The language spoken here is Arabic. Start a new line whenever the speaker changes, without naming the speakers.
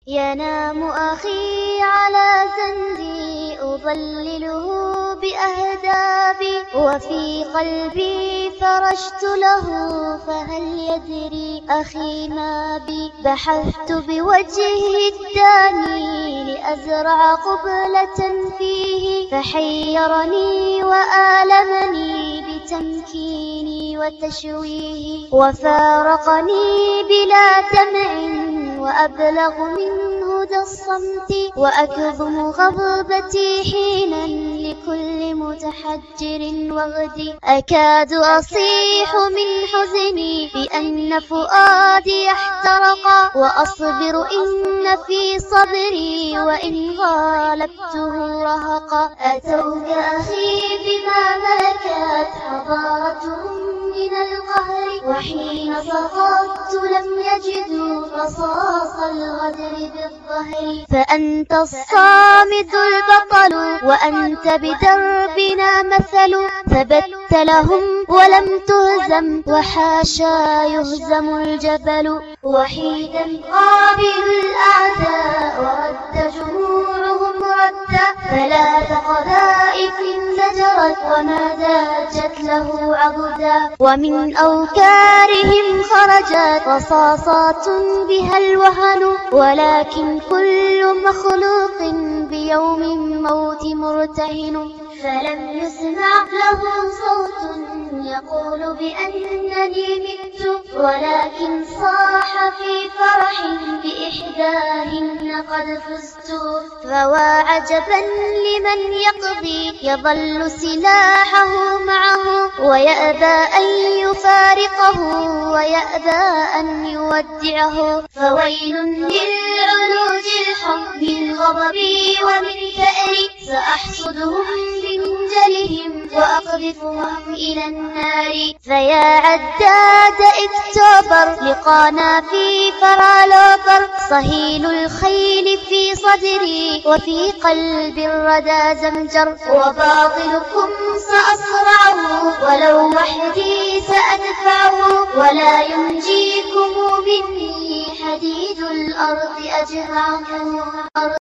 ينام أخي على زندي أضلله بأهدابي، وفي قلبي فرشت له فهل يدري أخي ما بي. بحثت بوجهه الداني لأزرع قبلة فيه، فحيرني وآلمني بتمكيني وتشويه، وفارقني بلا دمع وأبلغ منه ذا الصمت، وأكظم غضبتي حينا لكل متحجر وغدي. أكاد أصيح من حزني بأن فؤادي احترق، وأصبر إن في صبري وإن غالبته رهقا. أتوك أخي بما ملكت حضارتهم من القهر، وحين سقطت لم يجدوا قصاص الغدر بالظهر. فأنت الصامد البطل وأنت بدربنا مثل، ثبت لهم ولم تهزم وحاشا يهزم الجبل. وحيدا قابل الأعداء ورد جموعهم ردا، ثلاث قذائف زجرت وما داجت له عضدا. ومن أوكارهم خرجت رصاصات بها الوهن، ولكن كل مخلوق بيوم الموت مرتهن. فلم يسمع له صوت يقول بأنني مت، ولكن صاح في فرح بإحداهن قد فزت. فوا عجبا لمن يقضي يظل سلاحه معه، ويأبى أن يفارقه ويأبى أن يودعه. فويل للعلوج الحم من غضبي ومن ثأري، سأحصدهم بمنجلهم وأقذفهم إلى النار. فيا عداد اكتوبر لقانا في فرالوبر، صهيل الخيل في صدري وفي قلب الردى زمجر. وباطلكم سأصرعه ولو وحدي سأدفعه، ولا ينجيكم مني حديد الأرض أجرعه.